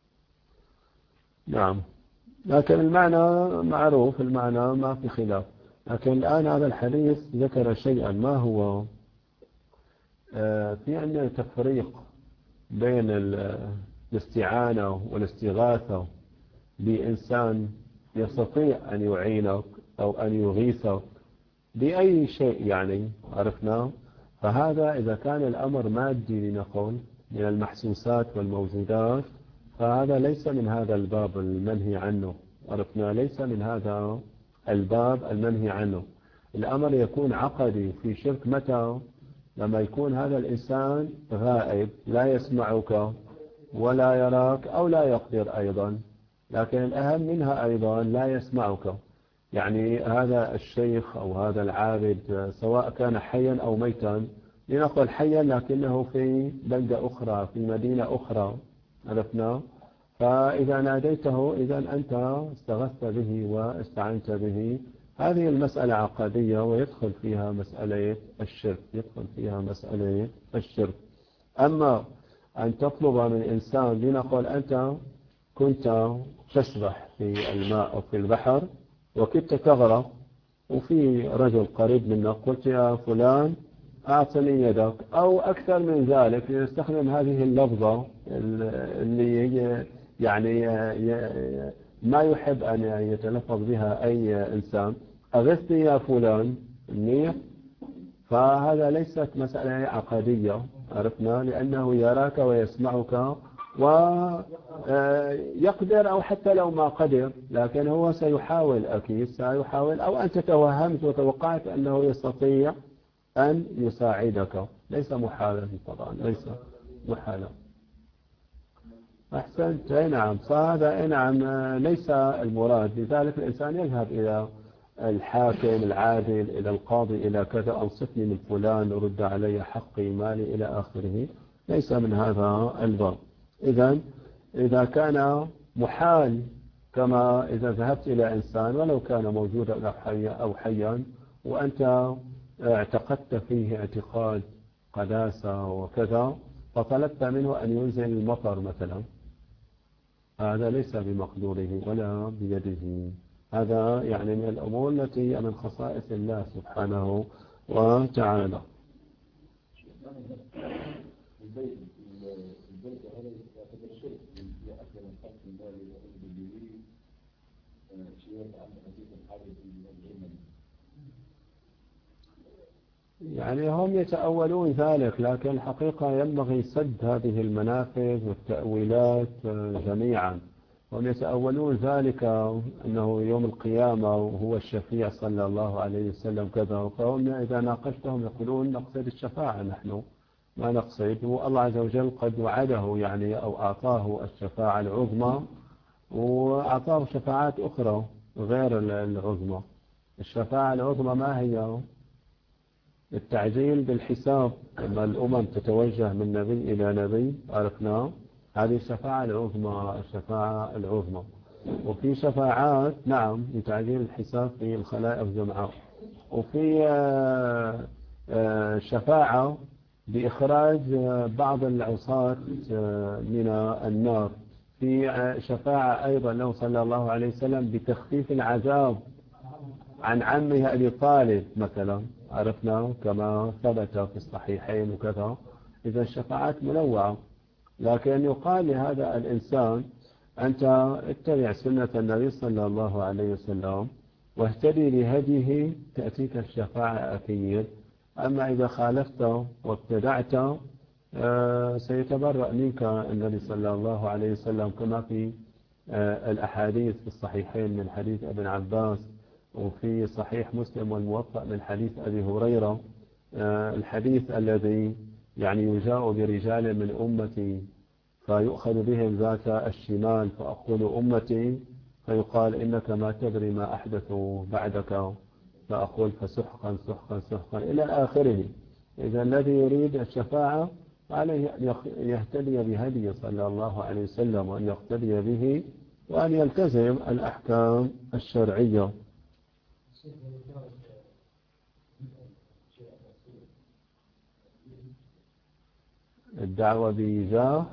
نعم، لكن المعنى معروف، المعنى ما في خلاف. لكن الآن هذا الحديث ذكر شيئا، ما هو آه في عندنا تفريق بين الاستعانة والاستغاثة بإنسان يستطيع أن يعينك أو أن يغيثك بأي شيء، يعني عرفنا. فهذا إذا كان الأمر مادي لنقول من المحسوسات والموجودات، فهذا ليس من هذا الباب المنهي عنه، عرفنا، ليس من هذا الباب المنهي عنه. الأمر يكون عقدي في شرك متى؟ لما يكون هذا الإنسان غائب، لا يسمعك ولا يراك أو لا يقدر أيضا، لكن الأهم منها أيضا لا يسمعك. يعني هذا الشيخ أو هذا العابد سواء كان حيا أو ميتا، لنقل حيا لكنه في بلدة أخرى في مدينة أخرى، عرفنا. فإذا ناديته إذا أنت استغثت به واستعنت به. هذه المسألة عقدية ويدخل فيها مسألة الشرك يدخل فيها مسألة الشرك. أما أن تطلب من إنسان، لنقل أنت كنت تسبح في الماء أو في البحر وكنت تغرق، وفي رجل قريب منك قلت يا فلان أعطني يدك، أو أكثر من ذلك يستخدم هذه اللفظة اللي هي يعني ما يحب أن يتلفظ بها أي إنسان، أغثني يا فلان منيح. فهذا ليست مسألة عقدية، عرفنا، لأنه يراك ويسمعك ويقدر أو حتى لو ما قدر، لكن هو سيحاول، أكيد سيحاول، أو أنت توهمت وتوقعت أنه يستطيع أن يساعدك. ليس محالا طبعا، ليس محالا. أحسنت، أي نعم، فهذا أي نعم ليس المراد. لذلك الإنسان يذهب إلى الحاكم العادل، إلى القاضي، إلى كذا، أنصفني من فلان، رد علي حقي مالي إلى آخره، ليس من هذا الباب. إذا إذا كان محال، كما إذا ذهبت إلى إنسان ولو كان موجودا أو حيا وأنت اعتقدت فيه اعتقاد قداسة وكذا، فطلبت منه أن ينزل المطر مثلا، هذا ليس بمقدوره ولا بيده. هذا يعني من الأمور التي من خصائص الله سبحانه وتعالى. يعني هم يتأولون ذلك، لكن الحقيقة ينبغي سد هذه المنافذ والتأويلات جميعا. هم يتأولون ذلك أنه يوم القيامة وهو الشفيع صلى الله عليه وسلم كذا، فهم إذا ناقشتهم يقولون نقصد الشفاعة، نحن ما نقصد، والله عز وجل قد وعده يعني أو أعطاه الشفاعة العظمى، وأعطاه شفاعات أخرى غير العظمى. الشفاعة العظمى ما هي؟ التعجيل بالحساب، لما الأمم تتوجه من نبي إلى نبي، عرفنا، هذه الشفاعة العظمى، الشفاعة العظمى. وفي شفاعات نعم لتعديل الحساب في الخلائق جمعاء، وفي آه، آه، شفاعة بإخراج آه، بعض العصاة آه، من النار. في آه، شفاعة أيضا له صلى الله عليه وسلم بتخفيف العذاب عن عمه أبي طالب مثلا، عرفنا كما ثبت في الصحيحين وكذا. إذا الشفاعات منوعة، لكن يقال لهذا الإنسان أنت اتبع سنة النبي صلى الله عليه وسلم واهتدي لهديه تأتيك الشفاعة أكيد. أما إذا خالفت وابتدعت آه، سيتبرأ منك النبي صلى الله عليه وسلم، كما في آه، الأحاديث في الصحيحين من حديث ابن عباس، وفي صحيح مسلم والموطأ من حديث أبي هريرة، آه، الحديث الذي يعني يجاء برجال من أمتي فيؤخذ بهم ذات الشمال فأقول أمتي، فيقال إنك ما تدري ما أحدثوا بعدك، فأقول فسحقا سحقا سحقا إلى آخره. إذا الذي يريد الشفاعة عليه أن يهتدي بهدي صلى الله عليه وسلم، وأن يقتدي به، وأن يلتزم الأحكام الشرعية. الدعوة بجاه،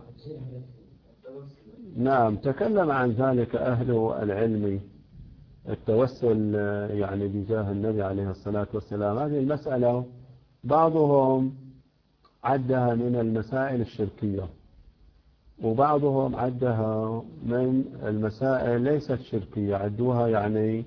نعم تكلم عن ذلك أهل العلم، التوسل يعني بجاه النبي عليه الصلاة والسلام. هذه المسألة بعضهم عدها من المسائل الشركية، وبعضهم عدها من المسائل ليست شركية، عدوها يعني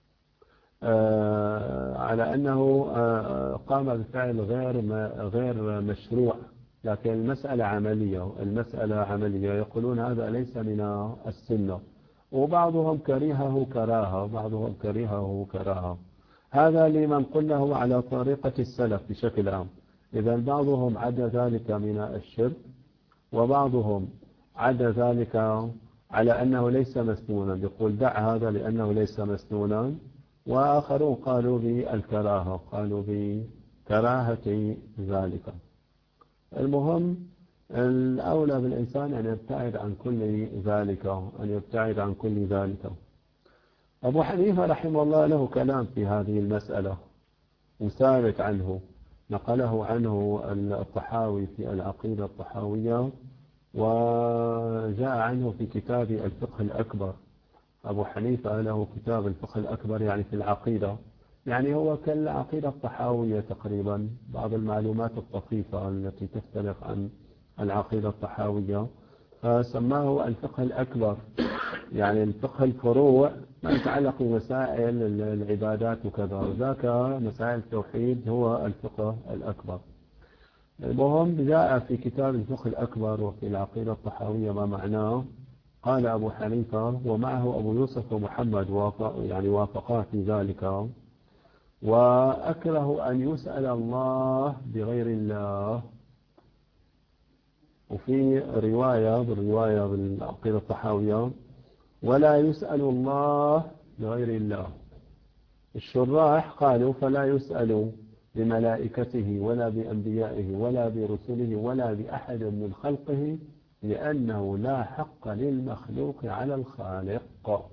آه على أنه آه قام بفعل غير غير مشروع، لكن المسألة عملية، المسألة عملية، يقولون هذا ليس من السنة. وبعضهم كرهه كراهة، وبعضهم كرهه كراهة. هذا لمن قلنا على طريقة السلف بشكل عام. إذا بعضهم عد ذلك من الشرك، وبعضهم عد ذلك على أنه ليس مسنونا، يقول دع هذا لأنه ليس مسنونا. وآخرون قالوا بالكراهة، قالوا بكراهة ذلك. المهم الأولى بالإنسان أن يبتعد عن كل ذلك، أن يبتعد عن كل ذلك. أبو حنيفة رحمه الله له كلام في هذه المسألة وثابت عنه، نقله عنه الطحاوي في العقيدة الطحاوية، وجاء عنه في كتاب الفقه الأكبر. أبو حنيفة له كتاب الفقه الأكبر يعني في العقيدة، يعني هو كالعقيدة الطحاوية تقريبا، بعض المعلومات الطفيفة التي تختلف عن العقيدة الطحاوية، فسماه الفقه الأكبر، يعني الفقه الفروع ما يتعلق بمسائل العبادات وكذا، ذاك مسائل التوحيد هو الفقه الأكبر. المهم جاء في كتاب الفقه الأكبر وفي العقيدة الطحاوية ما معناه. قال أبو حنيفة ومعه أبو يوسف ومحمد وافق يعني وافقا في ذلك، وأكره أن يسأل الله بغير الله. وفي رواية بالرواية بالعقيدة الطحاوية ولا يسأل الله بغير الله. الشراح قالوا فلا يسأل بملائكته ولا بأنبيائه ولا برسله ولا بأحد من خلقه، لأنه لا حق للمخلوق على الخالق،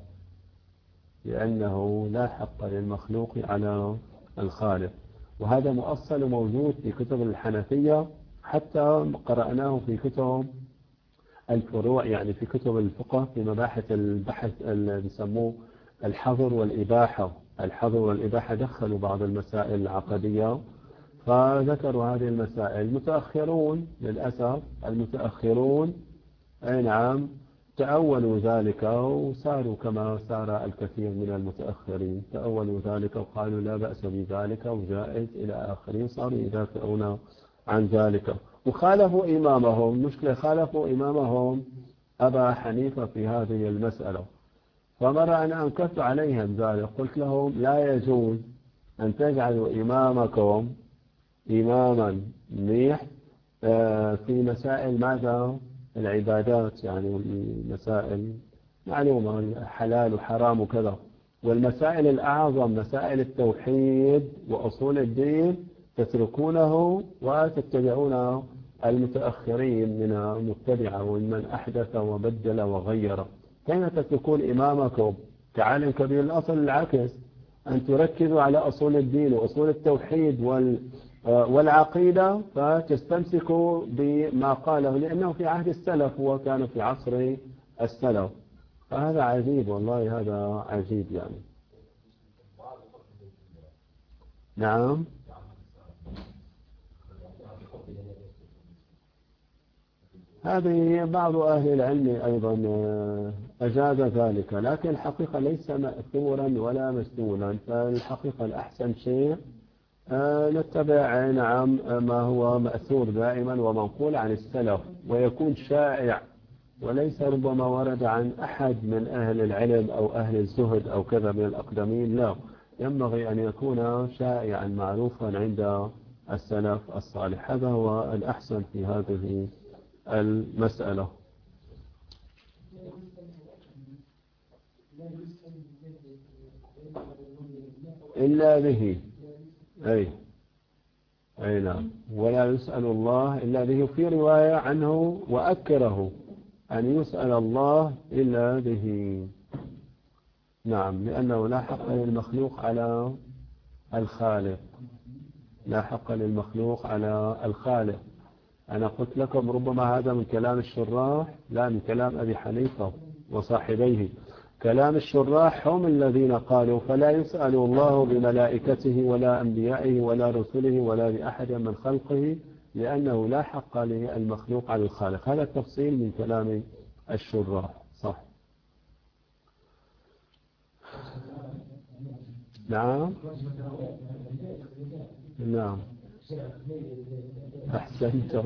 لأنه لا حق للمخلوق على الخالق. وهذا مؤصل موجود في كتب الحنفية، حتى قرأناه في كتب الفروع، يعني في كتب الفقه في مباحث البحث اللي بيسموه الحظر والإباحة. الحظر والإباحة دخلوا بعض المسائل العقدية فذكروا هذه المسائل. المتأخرون للأسف المتأخرون أي نعم تأولوا ذلك وصاروا كما سار الكثير من المتأخرين، تأولوا ذلك وقالوا لا بأس بذلك وجائز إلى آخره، صاروا يدافعون عن ذلك وخالفوا إمامهم. مشكلة خالفوا إمامهم أبا حنيفة في هذه المسألة. فمرة أنا أنكرت عليهم ذلك، قلت لهم لا يجوز أن تجعلوا إمامكم إماما منيح في مسائل ماذا العبادات، يعني مسائل معلومة حلال وحرام وكذا، والمسائل الأعظم مسائل التوحيد وأصول الدين تتركونه وتتبعون المتأخرين من المبتدعة ومن أحدث وبدل وغير. كيف تتركون إمامكم كعالم كبير؟ الأصل العكس، أن تركزوا على أصول الدين وأصول التوحيد والعقيدة، فتستمسكوا بما قاله، لأنه في عهد السلف وكان في عصر السلف. فهذا عجيب والله، هذا عجيب يعني. نعم. هذه بعض أهل العلم أيضا أجاز ذلك، لكن الحقيقة ليس مأثورا ولا مسنونا. فالحقيقة الأحسن شيء نتبع نعم ما هو مأثور دائما ومنقول عن السلف، ويكون شائع، وليس ربما ورد عن أحد من أهل العلم أو أهل الزهد أو كذا من الأقدمين. لا، ينبغي أن يكون شائعا معروفا عند السلف الصالح. هذا هو الأحسن في هذه المسألة. إلا به، أي أي نعم، ولا يسأل الله إلا به. في رواية عنه وأكره أن يسأل الله إلا به. نعم، لأنه لا حق للمخلوق على الخالق، لا حق للمخلوق على الخالق. أنا قلت لكم ربما هذا من كلام الشراح، لا من كلام أبي حنيفة وصاحبيه. كلام الشراح هم الذين قالوا فلا يسأل الله بملائكته ولا أنبيائه ولا رسله ولا بأحد من خلقه، لأنه لا حق للمخلوق على الخالق. هذا التفصيل من كلام الشراح، صح. نعم نعم أحسنتم.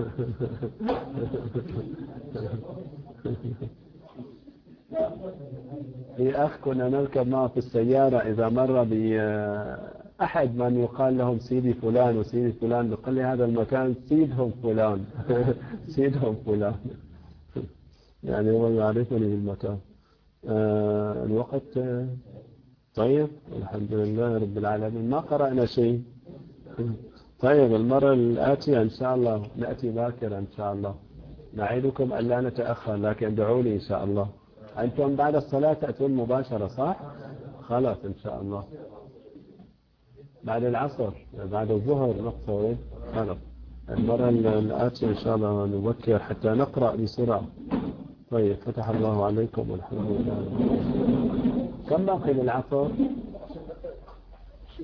في أخ كنا نركب معه في السيارة، إذا مر بأحد من يقال لهم سيدي فلان وسيدي فلان، يقول لي هذا المكان سيدهم فلان. سيدهم فلان، يعني هو يعرفني بالمكان. آه الوقت طيب، الحمد لله رب العالمين، ما قرأنا شيء. طيب، المرة الآتية إن شاء الله نأتي باكرا إن شاء الله. نعيدكم أن لا نتأخر، لكن ادعوا لي إن شاء الله. أنتم بعد الصلاة تأتون مباشرة صح؟ خلاص إن شاء الله. بعد العصر، بعد الظهر نقصر. خلاص، المرة الآتية إن شاء الله نبكر حتى نقرأ بسرعة. طيب، فتح الله عليكم والحمد لله. كم باقي للعصر؟